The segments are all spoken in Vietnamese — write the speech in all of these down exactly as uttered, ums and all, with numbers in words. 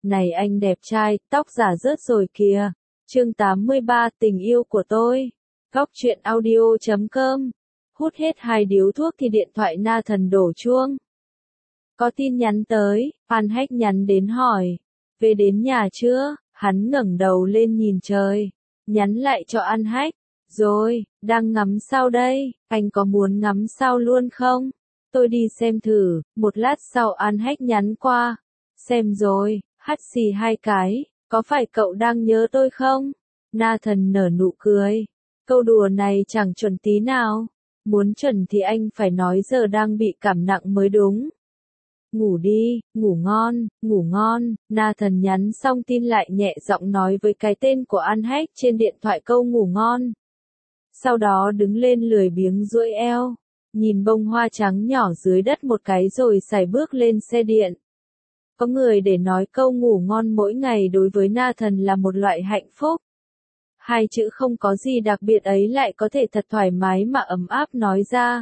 Này anh đẹp trai, tóc giả rớt rồi kìa. Chương tám mươi ba, tình yêu của tôi. Góc truyện audio chấm com. Hút hết hai điếu thuốc thì điện thoại Nathan đổ chuông. Có tin nhắn tới, An Hách nhắn đến hỏi. Về đến nhà chưa? Hắn ngẩng đầu lên nhìn trời. Nhắn lại cho An Hách. Rồi, đang ngắm sao đây? Anh có muốn ngắm sao luôn không? Tôi đi xem thử. Một lát sau An Hách nhắn qua. Xem rồi, hắt xì hai cái. Có phải cậu đang nhớ tôi không? Nathan nở nụ cười. Câu đùa này chẳng chuẩn tí nào. Muốn chuẩn thì anh phải nói giờ đang bị cảm nặng mới đúng. Ngủ đi, ngủ ngon, ngủ ngon. Nathan nhắn xong tin lại nhẹ giọng nói với cái tên của An Hách trên điện thoại câu ngủ ngon. Sau đó đứng lên lười biếng duỗi eo, nhìn bông hoa trắng nhỏ dưới đất một cái rồi sải bước lên xe điện. Có người để nói câu ngủ ngon mỗi ngày đối với Nathan là một loại hạnh phúc. Hai chữ không có gì đặc biệt ấy lại có thể thật thoải mái mà ấm áp nói ra.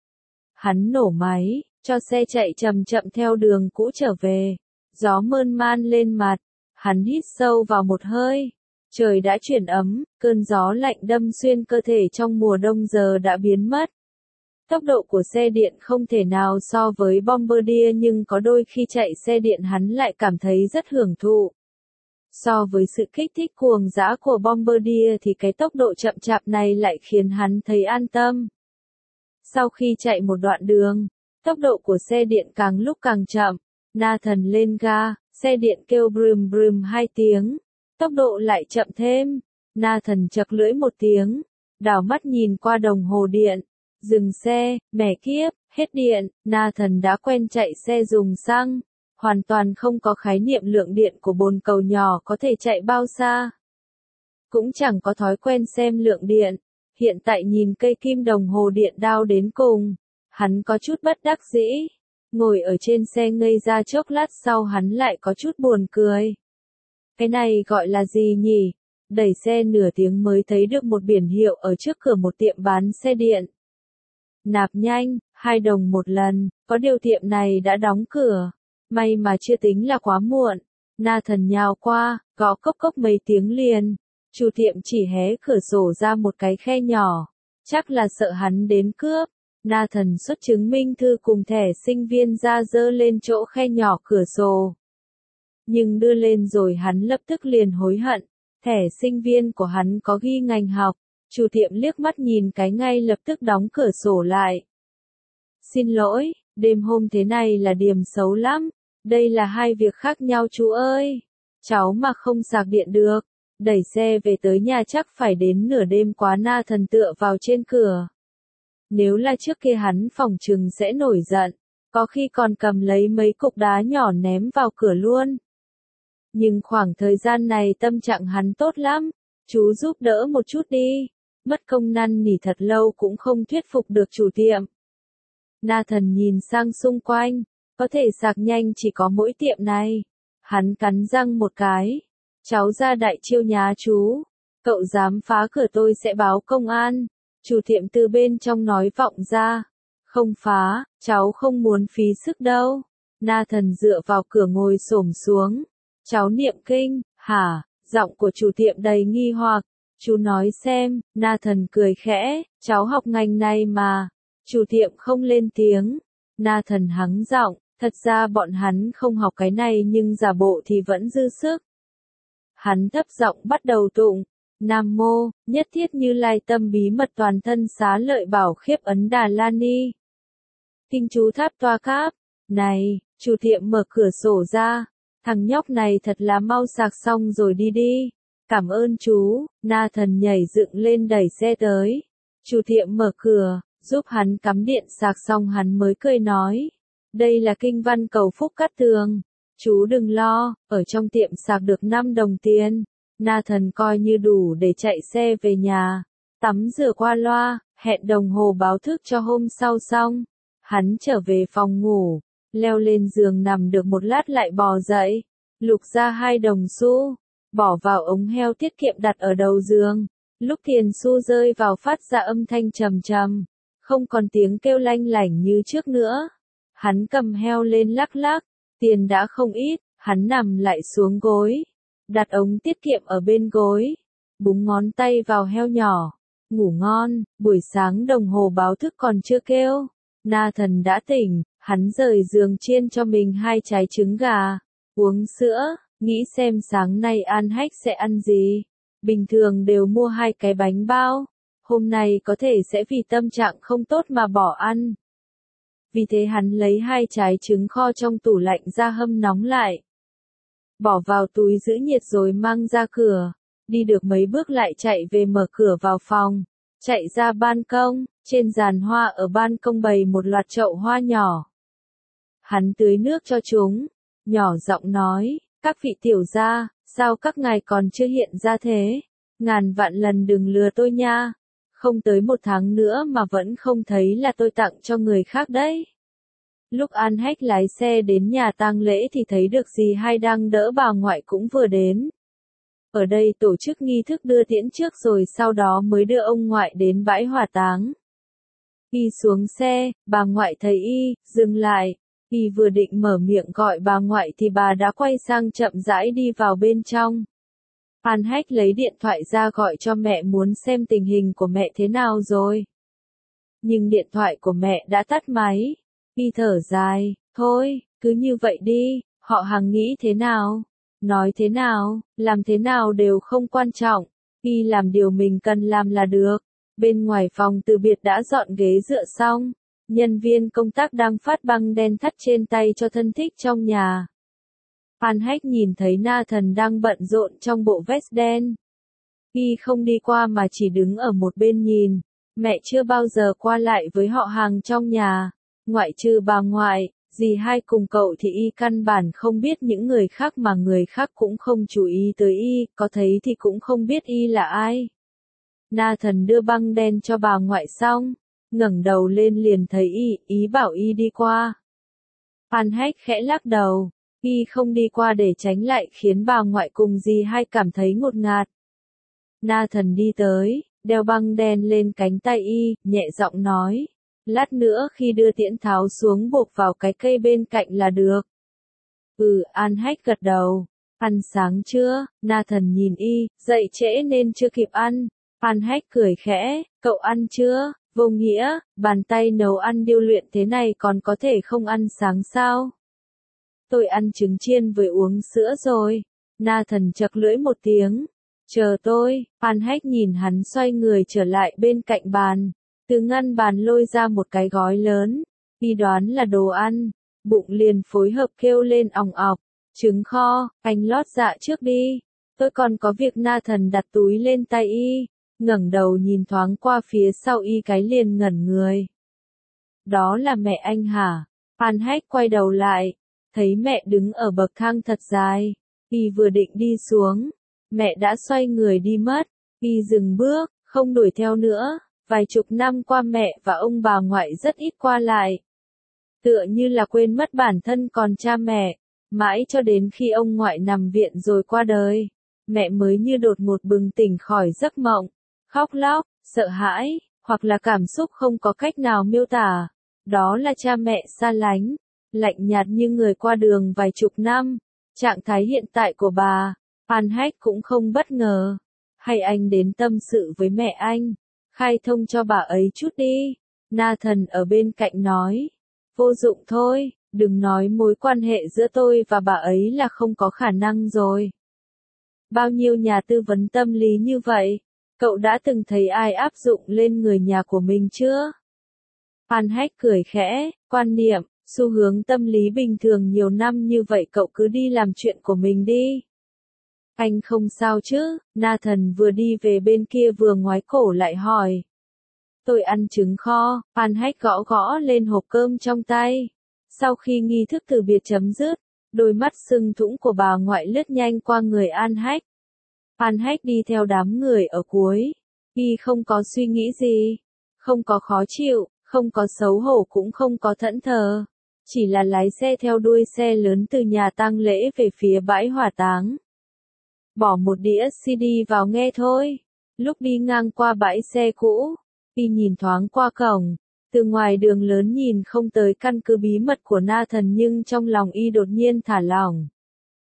Hắn nổ máy, cho xe chạy chậm chậm theo đường cũ trở về. Gió mơn man lên mặt, hắn hít sâu vào một hơi. Trời đã chuyển ấm, cơn gió lạnh đâm xuyên cơ thể trong mùa đông giờ đã biến mất. Tốc độ của xe điện không thể nào so với Bombardier nhưng có đôi khi chạy xe điện hắn lại cảm thấy rất hưởng thụ. So với sự kích thích cuồng dã của Bombardier thì cái tốc độ chậm chạp này lại khiến hắn thấy an tâm. Sau khi chạy một đoạn đường, tốc độ của xe điện càng lúc càng chậm. Nathan lên ga, xe điện kêu brum brum hai tiếng. Tốc độ lại chậm thêm. Nathan chật lưỡi một tiếng, đảo mắt nhìn qua đồng hồ điện. Dừng xe, mẹ kiếp, hết điện. Nathan đã quen chạy xe dùng xăng, hoàn toàn không có khái niệm lượng điện của bồn cầu nhỏ có thể chạy bao xa. Cũng chẳng có thói quen xem lượng điện. Hiện tại nhìn cây kim đồng hồ điện đao đến cùng, hắn có chút bất đắc dĩ. Ngồi ở trên xe ngây ra chốc lát sau hắn lại có chút buồn cười. Cái này gọi là gì nhỉ? Đẩy xe nửa tiếng mới thấy được một biển hiệu ở trước cửa một tiệm bán xe điện. Nạp nhanh, hai đồng một lần, có điều tiệm này đã đóng cửa. May mà chưa tính là quá muộn. Nathan nhào qua, gõ cốc cốc mấy tiếng liền. Chủ tiệm chỉ hé cửa sổ ra một cái khe nhỏ. Chắc là sợ hắn đến cướp. Nathan xuất chứng minh thư cùng thẻ sinh viên ra dơ lên chỗ khe nhỏ cửa sổ. Nhưng đưa lên rồi hắn lập tức liền hối hận. Thẻ sinh viên của hắn có ghi ngành học. Chủ tiệm liếc mắt nhìn cái ngay lập tức đóng cửa sổ lại. Xin lỗi, đêm hôm thế này là điểm xấu lắm. Đây là hai việc khác nhau chú ơi. Cháu mà không sạc điện được. Đẩy xe về tới nhà chắc phải đến nửa đêm quá. Nathan tựa vào trên cửa. Nếu là trước kia hắn phỏng chừng sẽ nổi giận. Có khi còn cầm lấy mấy cục đá nhỏ ném vào cửa luôn. Nhưng khoảng thời gian này tâm trạng hắn tốt lắm. Chú giúp đỡ một chút đi. Mất công năn nỉ thật lâu cũng không thuyết phục được chủ tiệm. Nathan nhìn sang xung quanh. Có thể sạc nhanh chỉ có mỗi tiệm này. Hắn cắn răng một cái. Cháu ra đại chiêu nhá chú. Cậu dám phá cửa tôi sẽ báo công an. Chủ tiệm từ bên trong nói vọng ra. Không phá, cháu không muốn phí sức đâu. Nathan dựa vào cửa ngồi xổm xuống. Cháu niệm kinh, hả? Giọng của chủ tiệm đầy nghi hoặc. Chú nói xem. Nathan cười khẽ. Cháu học ngành này mà. Chủ tiệm không lên tiếng. Nathan hắng giọng. Thật ra bọn hắn không học cái này nhưng giả bộ thì vẫn dư sức. Hắn thấp giọng bắt đầu tụng. Nam mô, nhất thiết Như Lai tâm bí mật toàn thân xá lợi bảo khiếp ấn Đà La Ni. Kinh chú tháp toa cáp. Này, chủ tiệm mở cửa sổ ra. Thằng nhóc này thật là mau sạc xong rồi đi đi. Cảm ơn chú. Nathan nhảy dựng lên đẩy xe tới. Chủ tiệm mở cửa, giúp hắn cắm điện sạc xong hắn mới cười nói. Đây là kinh văn cầu phúc cát tường. Chú đừng lo, ở trong tiệm sạc được năm đồng tiền. Nathan coi như đủ để chạy xe về nhà. Tắm rửa qua loa, hẹn đồng hồ báo thức cho hôm sau xong. Hắn trở về phòng ngủ, leo lên giường nằm được một lát lại bò dậy. Lục ra hai đồng xu, bỏ vào ống heo tiết kiệm đặt ở đầu giường. Lúc tiền xu rơi vào phát ra âm thanh trầm trầm. Không còn tiếng kêu lanh lảnh như trước nữa. Hắn cầm heo lên lắc lắc. Tiền đã không ít, Hắn nằm lại xuống gối, đặt ống tiết kiệm ở bên gối, búng ngón tay vào heo nhỏ, ngủ ngon. Buổi sáng đồng hồ báo thức còn chưa kêu, Nathan đã tỉnh, hắn rời giường chiên cho mình hai trái trứng gà, uống sữa, nghĩ xem sáng nay An Hách sẽ ăn gì. Bình thường đều mua hai cái bánh bao, hôm nay có thể sẽ vì tâm trạng không tốt mà bỏ ăn. Vì thế hắn lấy hai trái trứng kho trong tủ lạnh ra hâm nóng lại, bỏ vào túi giữ nhiệt rồi mang ra cửa. Đi được mấy bước lại chạy về mở cửa vào phòng, chạy ra ban công, trên giàn hoa ở ban công bày một loạt chậu hoa nhỏ. Hắn tưới nước cho chúng, nhỏ giọng nói, các vị tiểu gia, sao các ngài còn chưa hiện ra thế? Ngàn vạn lần đừng lừa tôi nha. Không tới một tháng nữa mà vẫn không thấy là tôi tặng cho người khác đấy. Lúc An Hách lái xe đến nhà tang lễ thì thấy được dì hai đang đỡ bà ngoại cũng vừa đến. Ở đây tổ chức nghi thức đưa tiễn trước rồi sau đó mới đưa ông ngoại đến bãi hỏa táng. Y xuống xe, bà ngoại thấy Y, dừng lại. Y vừa định mở miệng gọi bà ngoại thì bà đã quay sang chậm rãi đi vào bên trong. An Hách lấy điện thoại ra gọi cho mẹ muốn xem tình hình của mẹ thế nào rồi. Nhưng điện thoại của mẹ đã tắt máy. Y thở dài, thôi, cứ như vậy đi, họ hàng nghĩ thế nào, nói thế nào, làm thế nào đều không quan trọng. Y làm điều mình cần làm là được. Bên ngoài phòng từ biệt đã dọn ghế dựa xong. Nhân viên công tác đang phát băng đen thắt trên tay cho thân thích trong nhà. An Hách nhìn thấy Nathan đang bận rộn trong bộ vest đen. Y không đi qua mà chỉ đứng ở một bên nhìn. Mẹ chưa bao giờ qua lại với họ hàng trong nhà. Ngoại trừ bà ngoại, dì hai cùng cậu thì Y căn bản không biết những người khác mà người khác cũng không chú ý tới Y, có thấy thì cũng không biết Y là ai. Nathan đưa băng đen cho bà ngoại xong, ngẩng đầu lên liền thấy Y, ý bảo Y đi qua. An Hách khẽ lắc đầu, Y không đi qua để tránh lại khiến bà ngoại cùng dì hai cảm thấy ngột ngạt. Nathan đi tới, đeo băng đen lên cánh tay Y, nhẹ giọng nói, lát nữa khi đưa tiễn tháo xuống buộc vào cái cây bên cạnh là được. Ừ, An Hách gật đầu. Ăn sáng chưa? Nathan nhìn Y, dậy trễ nên chưa kịp ăn. An Hách cười khẽ, cậu ăn chưa? Vô nghĩa, bàn tay nấu ăn điêu luyện thế này còn có thể không ăn sáng sao? Tôi ăn trứng chiên với uống sữa rồi. Nathan chật lưỡi một tiếng. Chờ tôi. An Hách nhìn hắn xoay người trở lại bên cạnh bàn. Từ ngăn bàn lôi ra một cái gói lớn. Y đoán là đồ ăn. Bụng liền phối hợp kêu lên òng ọc. Trứng kho, anh lót dạ trước đi. Tôi còn có việc. Nathan đặt túi lên tay Y. Ngẩng đầu nhìn thoáng qua phía sau Y cái liền ngẩn người. Đó là mẹ anh hả? An Hách quay đầu lại, thấy mẹ đứng ở bậc thang thật dài. Y vừa định đi xuống, mẹ đã xoay người đi mất. Y dừng bước, không đuổi theo nữa. Vài chục năm qua mẹ và ông bà ngoại rất ít qua lại. Tựa như là quên mất bản thân còn cha mẹ. Mãi cho đến khi ông ngoại nằm viện rồi qua đời, mẹ mới như đột ngột bừng tỉnh khỏi giấc mộng. Khóc lóc, sợ hãi, hoặc là cảm xúc không có cách nào miêu tả. Đó là cha mẹ xa lánh, lạnh nhạt như người qua đường vài chục năm. Trạng thái hiện tại của bà, An Hách cũng không bất ngờ. Hay anh đến tâm sự với mẹ anh, khai thông cho bà ấy chút đi. Nathan ở bên cạnh nói, vô dụng thôi, đừng nói mối quan hệ giữa tôi và bà ấy là không có khả năng rồi. Bao nhiêu nhà tư vấn tâm lý như vậy? Cậu đã từng thấy ai áp dụng lên người nhà của mình chưa? An Hách cười khẽ, quan niệm, xu hướng tâm lý bình thường nhiều năm như vậy cậu cứ đi làm chuyện của mình đi. Anh không sao chứ? Nathan vừa đi về bên kia vừa ngoái cổ lại hỏi. Tôi ăn trứng kho. An Hách gõ gõ lên hộp cơm trong tay. Sau khi nghi thức từ biệt chấm dứt, đôi mắt sưng thũng của bà ngoại lướt nhanh qua người An Hách. An Hách đi theo đám người ở cuối. Y không có suy nghĩ gì, không có khó chịu, không có xấu hổ cũng không có thẫn thờ. Chỉ là lái xe theo đuôi xe lớn từ nhà tang lễ về phía bãi hỏa táng. Bỏ một đĩa xê đê vào nghe thôi. Lúc đi ngang qua bãi xe cũ, Y nhìn thoáng qua cổng. Từ ngoài đường lớn nhìn không tới căn cứ bí mật của Nathan nhưng trong lòng Y đột nhiên thả lỏng.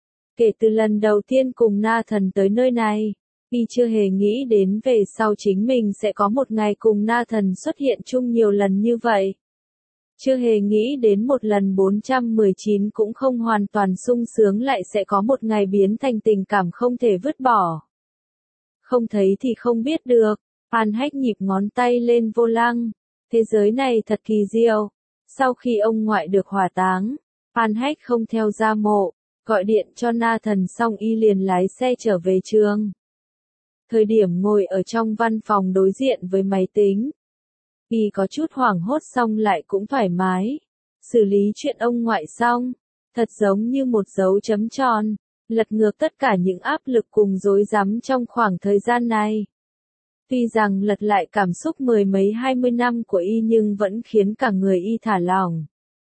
Kể từ lần đầu tiên cùng Na Thần tới nơi này, y chưa hề nghĩ đến về sau chính mình sẽ có một ngày cùng Na Thần xuất hiện chung nhiều lần như vậy. Chưa hề nghĩ đến một lần bốn trăm mười chín cũng không hoàn toàn sung sướng lại sẽ có một ngày biến thành tình cảm không thể vứt bỏ. Không thấy thì không biết được, An Hách nhịp ngón tay lên vô lăng. Thế giới này thật kỳ diệu. Sau khi ông ngoại được hỏa táng, An Hách không theo ra mộ, gọi điện cho Na Thần xong y liền lái xe trở về trường. Thời điểm ngồi ở trong văn phòng đối diện với máy tính, y có chút hoảng hốt xong lại cũng thoải mái. Xử lý chuyện ông ngoại xong, thật giống như một dấu chấm tròn, lật ngược tất cả những áp lực cùng rối rắm trong khoảng thời gian này. Tuy rằng lật lại cảm xúc mười mấy hai mươi năm của y nhưng vẫn khiến cả người y thả lỏng.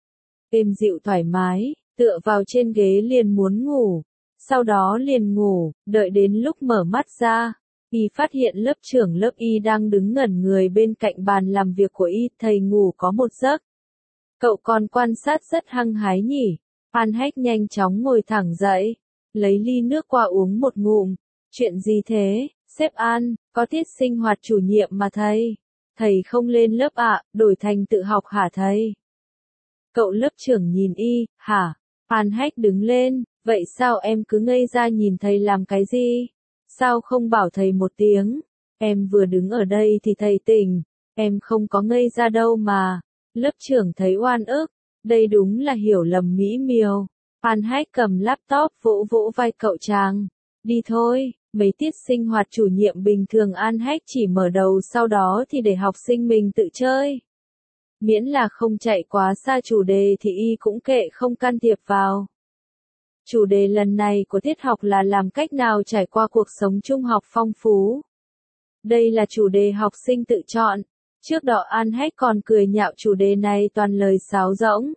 Êm dịu thoải mái, tựa vào trên ghế liền muốn ngủ, sau đó liền ngủ, đợi đến lúc mở mắt ra, y phát hiện lớp trưởng lớp y đang đứng ngẩn người bên cạnh bàn làm việc của y, thầy ngủ có một giấc. Cậu còn quan sát rất hăng hái nhỉ? An Hách nhanh chóng ngồi thẳng dậy, lấy ly nước qua uống một ngụm. Chuyện gì thế, sếp An, có tiết sinh hoạt chủ nhiệm mà thầy. Thầy không lên lớp ạ, à, đổi thành tự học hả thầy? Cậu lớp trưởng nhìn y, hả? An Hách đứng lên, vậy sao em cứ ngây ra nhìn thầy làm cái gì? Sao không bảo thầy một tiếng? Em vừa đứng ở đây thì thầy tỉnh, em không có ngây ra đâu mà. Lớp trưởng thấy oan ức, đây đúng là hiểu lầm mỹ miều. An Hách cầm laptop vỗ vỗ vai cậu chàng. Đi thôi, mấy tiết sinh hoạt chủ nhiệm bình thường An Hách chỉ mở đầu sau đó thì để học sinh mình tự chơi. Miễn là không chạy quá xa chủ đề thì y cũng kệ không can thiệp vào. Chủ đề lần này của tiết học là làm cách nào trải qua cuộc sống trung học phong phú. Đây là chủ đề học sinh tự chọn. Trước đó An Hách còn cười nhạo chủ đề này toàn lời sáo rỗng.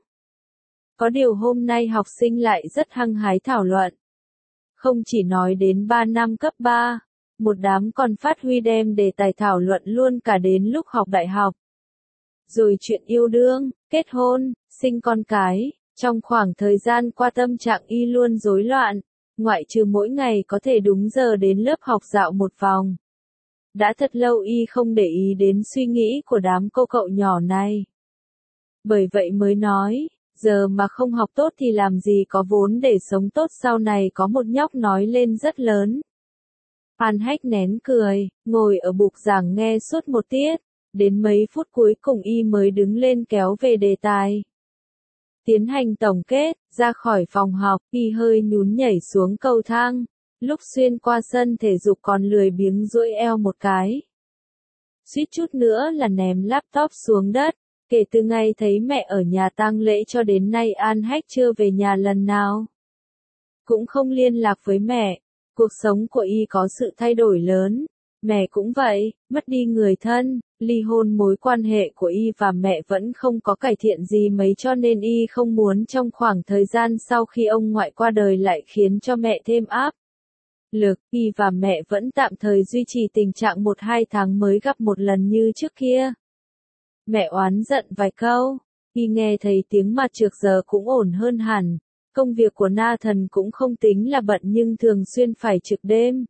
Có điều hôm nay học sinh lại rất hăng hái thảo luận. Không chỉ nói đến ba năm cấp ba, một đám còn phát huy đem đề tài thảo luận luôn cả đến lúc học đại học. Rồi chuyện yêu đương, kết hôn, sinh con cái, trong khoảng thời gian qua tâm trạng y luôn rối loạn, ngoại trừ mỗi ngày có thể đúng giờ đến lớp học dạo một vòng. Đã thật lâu y không để ý đến suy nghĩ của đám cô cậu nhỏ này. Bởi vậy mới nói, giờ mà không học tốt thì làm gì có vốn để sống tốt sau này, có một nhóc nói lên rất lớn. An Hách nén cười, ngồi ở bục giảng nghe suốt một tiết, đến mấy phút cuối cùng y mới đứng lên kéo về đề tài. Tiến hành tổng kết, ra khỏi phòng học, y hơi nhún nhảy xuống cầu thang, lúc xuyên qua sân thể dục còn lười biếng duỗi eo một cái. Suýt chút nữa là ném laptop xuống đất. Kể từ ngày thấy mẹ ở nhà tang lễ cho đến nay An Hách chưa về nhà lần nào. Cũng không liên lạc với mẹ. Cuộc sống của y có sự thay đổi lớn. Mẹ cũng vậy, mất đi người thân, ly hôn, mối quan hệ của y và mẹ vẫn không có cải thiện gì mấy, cho nên y không muốn trong khoảng thời gian sau khi ông ngoại qua đời lại khiến cho mẹ thêm áp lực. Y và mẹ vẫn tạm thời duy trì tình trạng một hai tháng mới gặp một lần như trước kia. Mẹ oán giận vài câu, y nghe thấy tiếng mặt trược giờ cũng ổn hơn hẳn. Công việc của Na Thần cũng không tính là bận nhưng thường xuyên phải trực đêm.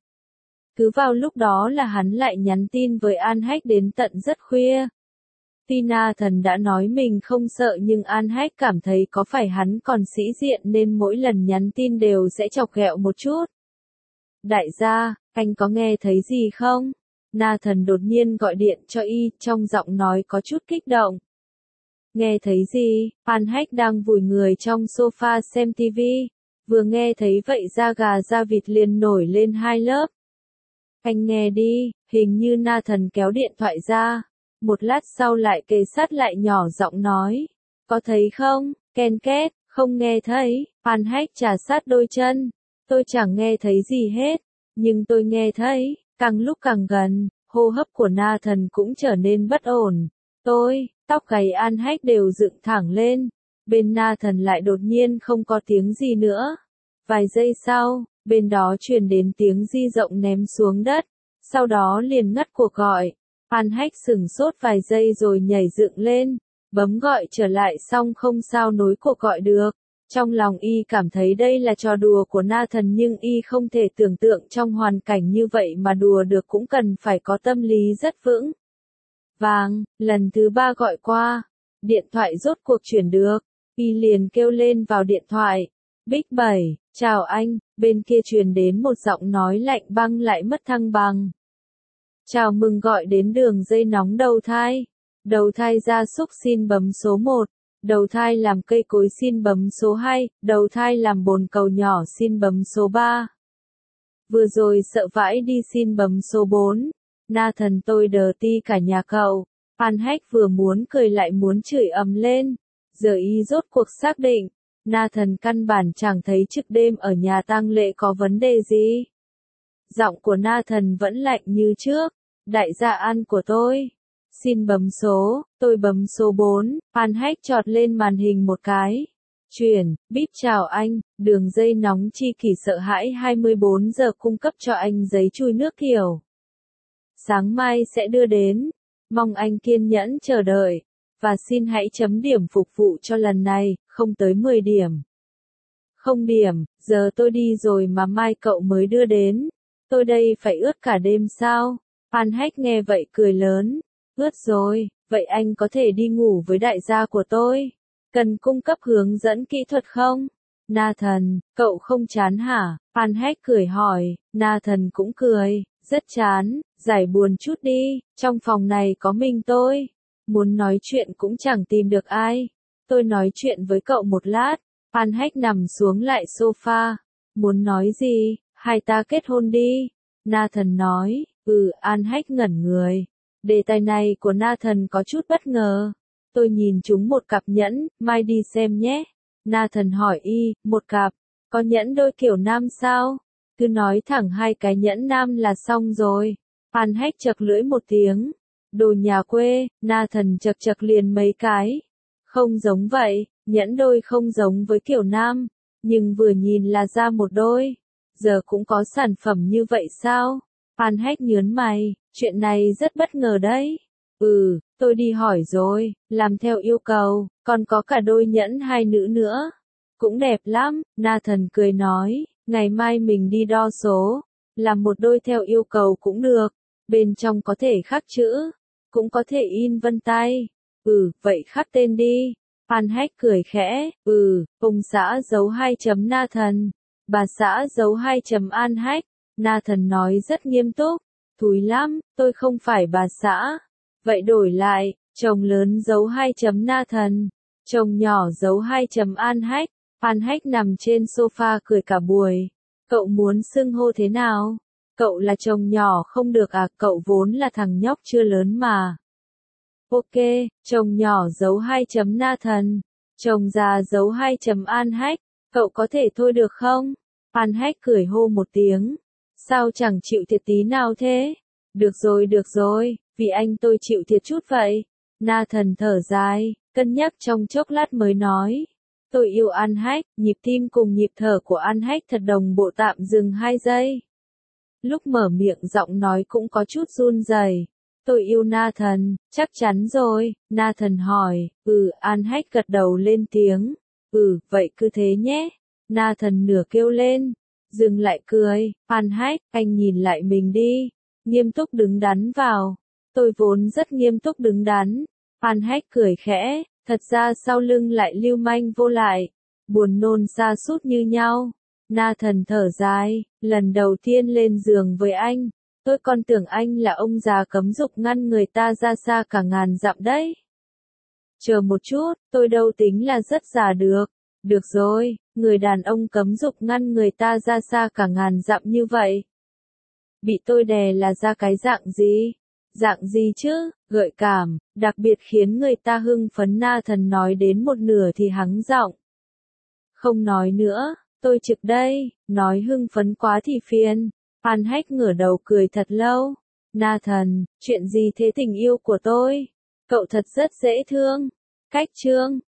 Cứ vào lúc đó là hắn lại nhắn tin với An Hách đến tận rất khuya. Tuy Na Thần đã nói mình không sợ nhưng An Hách cảm thấy có phải hắn còn sĩ diện nên mỗi lần nhắn tin đều sẽ chọc ghẹo một chút. Đại gia, anh có nghe thấy gì không? Na Thần đột nhiên gọi điện cho y, trong giọng nói có chút kích động. Nghe thấy gì? An Hách đang vùi người trong sofa xem tivi, vừa nghe thấy vậy da gà da vịt liền nổi lên hai lớp. Anh nghe đi, hình như Na Thần kéo điện thoại ra, một lát sau lại kề sát lại nhỏ giọng nói. Có thấy không? Ken két, không nghe thấy. An Hách trà sát đôi chân. Tôi chẳng nghe thấy gì hết, nhưng tôi nghe thấy. Càng lúc càng gần, hô hấp của Na Thần cũng trở nên bất ổn. Tôi, tóc gáy An Hách đều dựng thẳng lên. Bên Na Thần lại đột nhiên không có tiếng gì nữa. Vài giây sau, bên đó truyền đến tiếng di động ném xuống đất. Sau đó liền ngắt cuộc gọi. An Hách sửng sốt vài giây rồi nhảy dựng lên. Bấm gọi trở lại xong không sao nối cuộc gọi được. Trong lòng y cảm thấy đây là trò đùa của Na Thần nhưng y không thể tưởng tượng trong hoàn cảnh như vậy mà đùa được cũng cần phải có tâm lý rất vững. Vàng, lần thứ ba gọi qua, điện thoại rốt cuộc chuyển được, y liền kêu lên vào điện thoại. Bích bảy, chào anh, bên kia truyền đến một giọng nói lạnh băng lại mất thăng bằng. Chào mừng gọi đến đường dây nóng đầu thai. Đầu thai gia súc xin bấm số một. Đầu thai làm cây cối xin bấm số hai, đầu thai làm bồn cầu nhỏ xin bấm số ba. Vừa rồi sợ vãi đi xin bấm số bốn. Na Thần tôi đờ ti cả nhà cậu. Phan Hách vừa muốn cười lại muốn chửi ầm lên. Giờ y rốt cuộc xác định. Na Thần căn bản chẳng thấy trước đêm ở nhà tang lễ có vấn đề gì. Giọng của Na Thần vẫn lạnh như trước. Đại gia ăn của tôi. Xin bấm số, tôi bấm số bốn, Phan Hách chọt lên màn hình một cái. Chuyển, bíp chào anh, đường dây nóng chi kỷ sợ hãi hai mươi bốn giờ cung cấp cho anh giấy chui nước tiểu. Sáng mai sẽ đưa đến, mong anh kiên nhẫn chờ đợi, và xin hãy chấm điểm phục vụ cho lần này, không tới mười điểm. Không điểm, giờ tôi đi rồi mà mai cậu mới đưa đến, tôi đây phải ướt cả đêm sao? Phan Hách nghe vậy cười lớn. Ướt rồi, vậy anh có thể đi ngủ với đại gia của tôi. Cần cung cấp hướng dẫn kỹ thuật không? Na Thần, cậu không chán hả? Phan Hách cười hỏi, Na Thần cũng cười, rất chán, giải buồn chút đi, trong phòng này có mình tôi. Muốn nói chuyện cũng chẳng tìm được ai. Tôi nói chuyện với cậu một lát. Phan Hách nằm xuống lại sofa. Muốn nói gì? Hai ta kết hôn đi. Na Thần nói, ừ, An Hách ngẩn người. Đề tài này của Na Thần có chút bất ngờ. Tôi nhìn chúng một cặp nhẫn, mai đi xem nhé. Na Thần hỏi y, một cặp, có nhẫn đôi kiểu nam sao? Cứ nói thẳng hai cái nhẫn nam là xong rồi. Phan Hách chật lưỡi một tiếng. Đồ nhà quê, Na Thần chật chật liền mấy cái. Không giống vậy, nhẫn đôi không giống với kiểu nam, nhưng vừa nhìn là ra một đôi. Giờ cũng có sản phẩm như vậy sao? Phan Hách nhớn mày, chuyện này rất bất ngờ đấy. Ừ, tôi đi hỏi rồi, làm theo yêu cầu, còn có cả đôi nhẫn hai nữ nữa. Cũng đẹp lắm, Na Thần cười nói, ngày mai mình đi đo số, làm một đôi theo yêu cầu cũng được, bên trong có thể khắc chữ, cũng có thể in vân tay. Ừ, vậy khắc tên đi. Phan Hách cười khẽ, ừ, ông xã dấu hai chấm Na Thần, bà xã dấu hai chấm An Hách. Na Thần nói rất nghiêm túc, thúi lắm, tôi không phải bà xã. Vậy đổi lại, chồng lớn dấu hai chấm Na Thần, chồng nhỏ dấu hai chấm An Hách. Phan Hách nằm trên sofa cười cả buổi. Cậu muốn xưng hô thế nào? Cậu là chồng nhỏ không được à, cậu vốn là thằng nhóc chưa lớn mà. Ok, chồng nhỏ dấu hai chấm Na Thần, chồng già dấu hai chấm An Hách. Cậu có thể thôi được không? Phan Hách cười hô một tiếng. Sao chẳng chịu thiệt tí nào thế? Được rồi được rồi, vì anh tôi chịu thiệt chút vậy. Na Thần thở dài, cân nhắc trong chốc lát mới nói. Tôi yêu An Hách, nhịp tim cùng nhịp thở của An Hách thật đồng bộ tạm dừng hai giây. Lúc mở miệng giọng nói cũng có chút run rẩy. Tôi yêu Na Thần, chắc chắn rồi. Na Thần hỏi, ừ, An Hách gật đầu lên tiếng. Ừ, vậy cứ thế nhé. Na Thần nửa kêu lên. Dừng lại cười, Phan Hách, anh nhìn lại mình đi. Nghiêm túc đứng đắn vào. Tôi vốn rất nghiêm túc đứng đắn. Phan Hách cười khẽ, thật ra sau lưng lại lưu manh vô lại. Buồn nôn sa sút như nhau. Na Thần thở dài, lần đầu tiên lên giường với anh. Tôi còn tưởng anh là ông già cấm dục ngăn người ta ra xa cả ngàn dặm đấy. Chờ một chút, tôi đâu tính là rất già được. Được rồi, người đàn ông cấm dục ngăn người ta ra xa cả ngàn dặm như vậy. Bị tôi đè là ra cái dạng gì? Dạng gì chứ? Gợi cảm, đặc biệt khiến người ta hưng phấn. Na Thần nói đến một nửa thì hắng giọng. Không nói nữa, tôi trực đây, nói hưng phấn quá thì phiền. Phan Hách ngửa đầu cười thật lâu. Na Thần, chuyện gì thế tình yêu của tôi? Cậu thật rất dễ thương. Cách trương,